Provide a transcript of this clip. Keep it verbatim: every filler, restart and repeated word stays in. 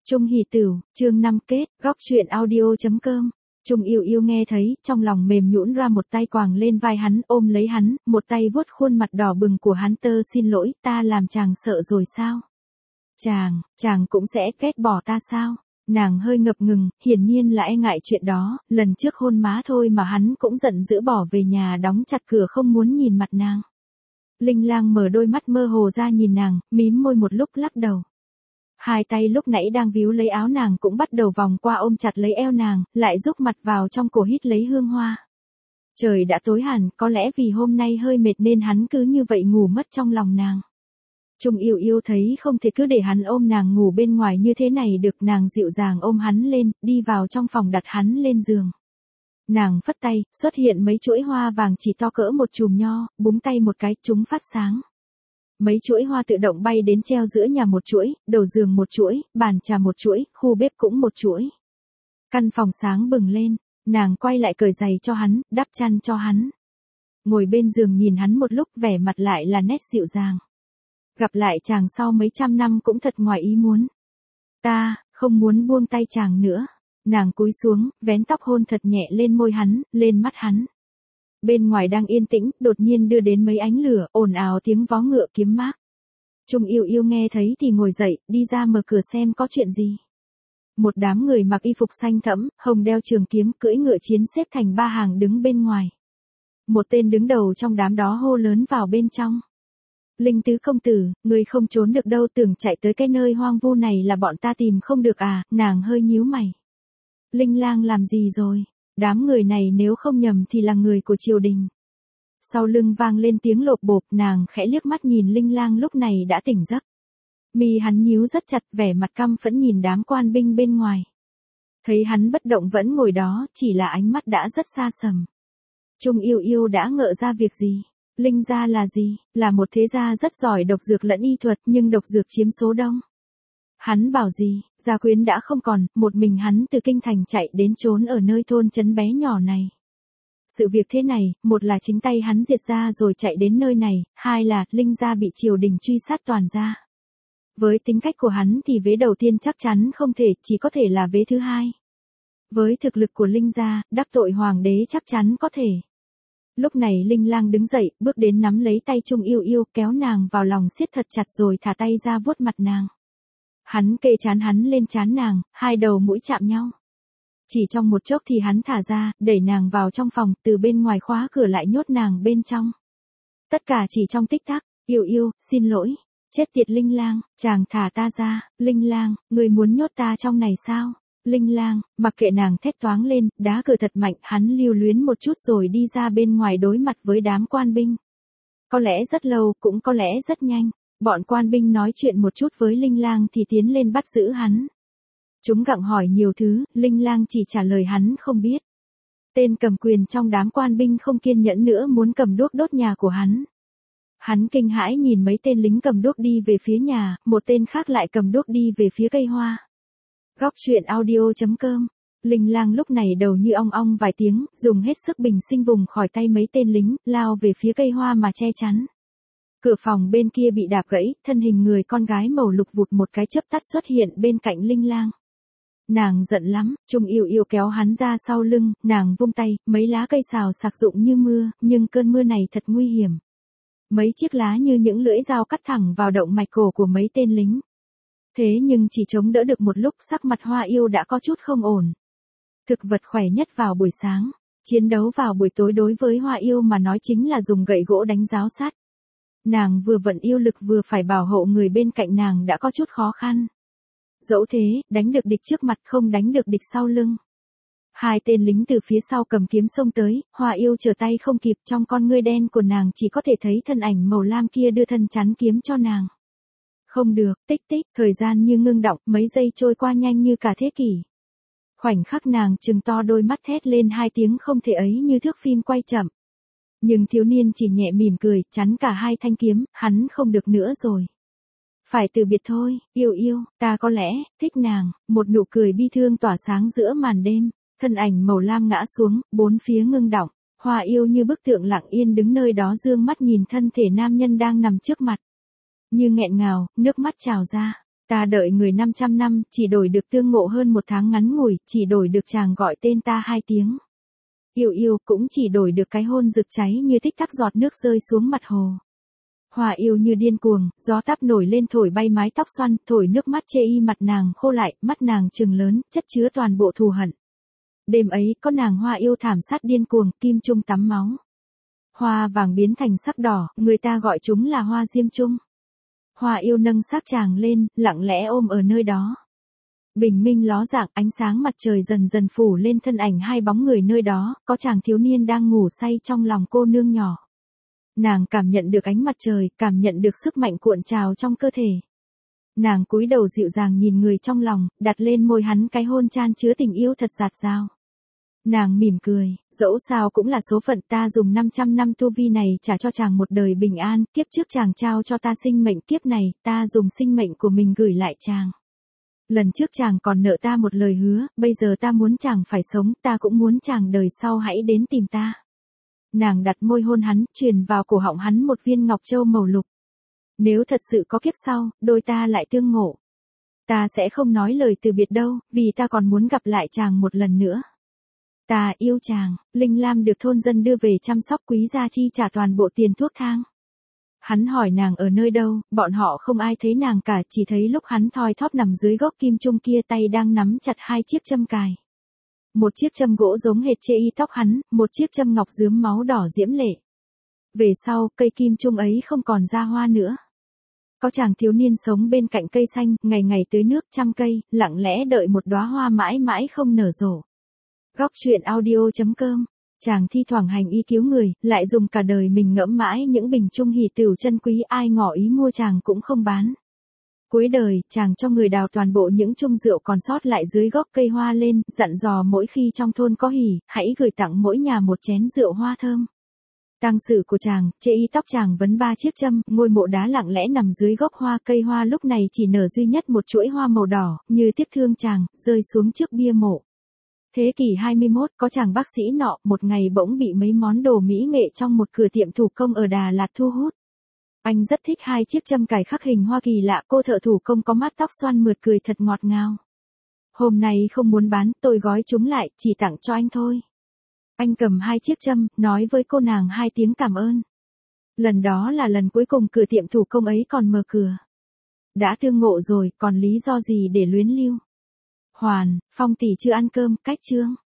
Trung Hỷ Tửu, chương năm kết, góc truyện audio chấm com. Trung Yêu Yêu nghe thấy, trong lòng mềm nhũn ra, một tay quàng lên vai hắn, ôm lấy hắn, một tay vuốt khuôn mặt đỏ bừng của hắn. Tơ xin lỗi, ta làm chàng sợ rồi sao? Chàng, chàng cũng sẽ ghét bỏ ta sao? Nàng hơi ngập ngừng, hiển nhiên là e ngại chuyện đó, lần trước hôn má thôi mà hắn cũng giận dữ bỏ về nhà đóng chặt cửa không muốn nhìn mặt nàng. Linh Lang mở đôi mắt mơ hồ ra nhìn nàng, mím môi một lúc lắc đầu. Hai tay lúc nãy đang víu lấy áo nàng cũng bắt đầu vòng qua ôm chặt lấy eo nàng, lại rúc mặt vào trong cổ hít lấy hương hoa. Trời đã tối hẳn, có lẽ vì hôm nay hơi mệt nên hắn cứ như vậy ngủ mất trong lòng nàng. Trung Yêu Yêu thấy không thể cứ để hắn ôm nàng ngủ bên ngoài như thế này được, nàng dịu dàng ôm hắn lên, đi vào trong phòng đặt hắn lên giường. Nàng phất tay, xuất hiện mấy chuỗi hoa vàng chỉ to cỡ một chùm nho, búng tay một cái, chúng phát sáng. Mấy chuỗi hoa tự động bay đến treo giữa nhà một chuỗi, đầu giường một chuỗi, bàn trà một chuỗi, khu bếp cũng một chuỗi. Căn phòng sáng bừng lên, nàng quay lại cởi giày cho hắn, đắp chăn cho hắn. Ngồi bên giường nhìn hắn một lúc, vẻ mặt lại là nét dịu dàng. Gặp lại chàng sau mấy trăm năm cũng thật ngoài ý muốn. Ta, không muốn buông tay chàng nữa. Nàng cúi xuống, vén tóc hôn thật nhẹ lên môi hắn, lên mắt hắn. Bên ngoài đang yên tĩnh, đột nhiên đưa đến mấy ánh lửa, ồn ào tiếng vó ngựa kiếm mác. Trung Yêu Yêu nghe thấy thì ngồi dậy, đi ra mở cửa xem có chuyện gì. Một đám người mặc y phục xanh thẫm, hồng đeo trường kiếm, cưỡi ngựa chiến xếp thành ba hàng đứng bên ngoài. Một tên đứng đầu trong đám đó hô lớn vào bên trong. Linh tứ công tử, người không trốn được đâu, tưởng chạy tới cái nơi hoang vu này là bọn ta tìm không được à? Nàng hơi nhíu mày. Linh Lang làm gì rồi? Đám người này nếu không nhầm thì là người của triều đình. Sau lưng vang lên tiếng lộp bộp, nàng khẽ liếc mắt nhìn Linh Lang lúc này đã tỉnh giấc. Mi hắn nhíu rất chặt, vẻ mặt căm phẫn nhìn đám quan binh bên ngoài. Thấy hắn bất động vẫn ngồi đó, chỉ là ánh mắt đã rất xa sầm. Trung Yêu Yêu đã ngỡ ra việc gì? Linh gia là gì? Là một thế gia rất giỏi độc dược lẫn y thuật, nhưng độc dược chiếm số đông. Hắn bảo gì, gia quyến đã không còn, một mình hắn từ kinh thành chạy đến trốn ở nơi thôn trấn bé nhỏ này. Sự việc thế này, một là chính tay hắn diệt ra rồi chạy đến nơi này, hai là Linh gia bị triều đình truy sát toàn gia. Với tính cách của hắn thì vế đầu tiên chắc chắn không thể, chỉ có thể là vế thứ hai. Với thực lực của Linh gia, đắc tội hoàng đế chắc chắn có thể. Lúc này Linh Lang đứng dậy, bước đến nắm lấy tay Trung Yêu Yêu, kéo nàng vào lòng siết thật chặt rồi thả tay ra vuốt mặt nàng. Hắn kê trán hắn lên trán nàng, hai đầu mũi chạm nhau. Chỉ trong một chốc thì hắn thả ra, đẩy nàng vào trong phòng, từ bên ngoài khóa cửa lại nhốt nàng bên trong. Tất cả chỉ trong tích tắc. Yêu Yêu, xin lỗi. Chết tiệt Linh Lang, chàng thả ta ra. Linh Lang, người muốn nhốt ta trong này sao? Linh Lang, mặc kệ nàng thét toáng lên, đá cửa thật mạnh, hắn lưu luyến một chút rồi đi ra bên ngoài đối mặt với đám quan binh. Có lẽ rất lâu, cũng có lẽ rất nhanh. Bọn quan binh nói chuyện một chút với Linh Lang thì tiến lên bắt giữ hắn. Chúng gặng hỏi nhiều thứ, Linh Lang chỉ trả lời hắn không biết. Tên cầm quyền trong đám quan binh không kiên nhẫn nữa muốn cầm đuốc đốt nhà của hắn. Hắn kinh hãi nhìn mấy tên lính cầm đuốc đi về phía nhà, một tên khác lại cầm đuốc đi về phía cây hoa. Góc truyện audio chấm com. Linh Lang lúc này đầu như ong ong vài tiếng, dùng hết sức bình sinh vùng khỏi tay mấy tên lính, lao về phía cây hoa mà che chắn. Cửa phòng bên kia bị đạp gãy, thân hình người con gái màu lục vụt một cái chớp tắt xuất hiện bên cạnh Linh Lang. Nàng giận lắm, Trung Yêu Yêu kéo hắn ra sau lưng, nàng vung tay, mấy lá cây xào xạc rụng như mưa, nhưng cơn mưa này thật nguy hiểm. Mấy chiếc lá như những lưỡi dao cắt thẳng vào động mạch cổ của mấy tên lính. Thế nhưng chỉ chống đỡ được một lúc, sắc mặt Hoa Yêu đã có chút không ổn. Thực vật khỏe nhất vào buổi sáng, chiến đấu vào buổi tối đối với Hoa Yêu mà nói chính là dùng gậy gỗ đánh giáo sát. Nàng vừa vận yêu lực vừa phải bảo hộ người bên cạnh nàng đã có chút khó khăn. Dẫu thế, đánh được địch trước mặt không đánh được địch sau lưng. Hai tên lính từ phía sau cầm kiếm xông tới, Hoa Yêu trở tay không kịp, trong con ngươi đen của nàng chỉ có thể thấy thân ảnh màu lam kia đưa thân chắn kiếm cho nàng. Không được, tích tích, thời gian như ngưng đọng, mấy giây trôi qua nhanh như cả thế kỷ. Khoảnh khắc nàng trừng to đôi mắt thét lên hai tiếng không thể ấy như thước phim quay chậm. Nhưng thiếu niên chỉ nhẹ mỉm cười, chắn cả hai thanh kiếm, hắn không được nữa rồi. Phải từ biệt thôi, Yêu Yêu, ta có lẽ, thích nàng, một nụ cười bi thương tỏa sáng giữa màn đêm, thân ảnh màu lam ngã xuống, bốn phía ngưng đọng, Hoa Yêu như bức tượng lặng yên đứng nơi đó dương mắt nhìn thân thể nam nhân đang nằm trước mặt. Như nghẹn ngào, nước mắt trào ra. Ta đợi người năm trăm năm, chỉ đổi được tương ngộ hơn một tháng ngắn ngủi, chỉ đổi được chàng gọi tên ta hai tiếng. Yêu yêu, cũng chỉ đổi được cái hôn rực cháy như tích tắc giọt nước rơi xuống mặt hồ. Hoa yêu như điên cuồng, gió táp nổi lên thổi bay mái tóc xoăn, thổi nước mắt chê y mặt nàng khô lại, mắt nàng trừng lớn, chất chứa toàn bộ thù hận. Đêm ấy, có nàng hoa yêu thảm sát điên cuồng, kim trung tắm máu. Hoa vàng biến thành sắc đỏ, người ta gọi chúng là hoa diêm trung. Hoa yêu nâng xác chàng lên, lặng lẽ ôm ở nơi đó. Bình minh ló dạng, ánh sáng mặt trời dần dần phủ lên thân ảnh hai bóng người nơi đó, có chàng thiếu niên đang ngủ say trong lòng cô nương nhỏ. Nàng cảm nhận được ánh mặt trời, cảm nhận được sức mạnh cuộn trào trong cơ thể. Nàng cúi đầu dịu dàng nhìn người trong lòng, đặt lên môi hắn cái hôn chan chứa tình yêu thật dạt dao. Nàng mỉm cười, dẫu sao cũng là số phận, ta dùng năm trăm năm tu vi này trả cho chàng một đời bình an, kiếp trước chàng trao cho ta sinh mệnh, kiếp này, ta dùng sinh mệnh của mình gửi lại chàng. Lần trước chàng còn nợ ta một lời hứa, bây giờ ta muốn chàng phải sống, ta cũng muốn chàng đời sau hãy đến tìm ta. Nàng đặt môi hôn hắn, truyền vào cổ họng hắn một viên ngọc châu màu lục. Nếu thật sự có kiếp sau, đôi ta lại tương ngộ. Ta sẽ không nói lời từ biệt đâu, vì ta còn muốn gặp lại chàng một lần nữa. Ta yêu chàng. Linh Lam được thôn dân đưa về chăm sóc, Quý gia chi trả toàn bộ tiền thuốc thang. Hắn hỏi nàng ở nơi đâu, bọn họ không ai thấy nàng cả, chỉ thấy lúc hắn thoi thóp nằm dưới gốc kim trung kia, tay đang nắm chặt hai chiếc châm cài. Một chiếc châm gỗ giống hệt chê y tóc hắn, một chiếc châm ngọc rướm máu đỏ diễm lệ. Về sau, cây kim trung ấy không còn ra hoa nữa. Có chàng thiếu niên sống bên cạnh cây xanh, ngày ngày tưới nước chăm cây, lặng lẽ đợi một đóa hoa mãi mãi không nở rộ. Góc truyện audio chấm com. Chàng thi thoảng hành y cứu người, lại dùng cả đời mình ngẫm mãi những bình trung hỷ tửu chân quý, ai ngỏ ý mua chàng cũng không bán. Cuối đời, chàng cho người đào toàn bộ những chung rượu còn sót lại dưới gốc cây hoa lên, dặn dò mỗi khi trong thôn có hỉ, hãy gửi tặng mỗi nhà một chén rượu hoa thơm. Tang sự của chàng, chê y tóc chàng vấn ba chiếc châm, ngôi mộ đá lặng lẽ nằm dưới gốc hoa, cây hoa lúc này chỉ nở duy nhất một chuỗi hoa màu đỏ, như tiếc thương chàng, rơi xuống trước bia mộ. Thế kỷ hai mươi mốt, có chàng bác sĩ nọ, một ngày bỗng bị mấy món đồ mỹ nghệ trong một cửa tiệm thủ công ở Đà Lạt thu hút. Anh rất thích hai chiếc châm cài khắc hình hoa kỳ lạ, cô thợ thủ công có mát tóc xoăn mượt cười thật ngọt ngào. Hôm nay không muốn bán, tôi gói chúng lại, chỉ tặng cho anh thôi. Anh cầm hai chiếc châm, nói với cô nàng hai tiếng cảm ơn. Lần đó là lần cuối cùng cửa tiệm thủ công ấy còn mở cửa. Đã tương ngộ rồi, còn lý do gì để luyến lưu. Hoàn, Phong tỷ chưa ăn cơm, cách chương.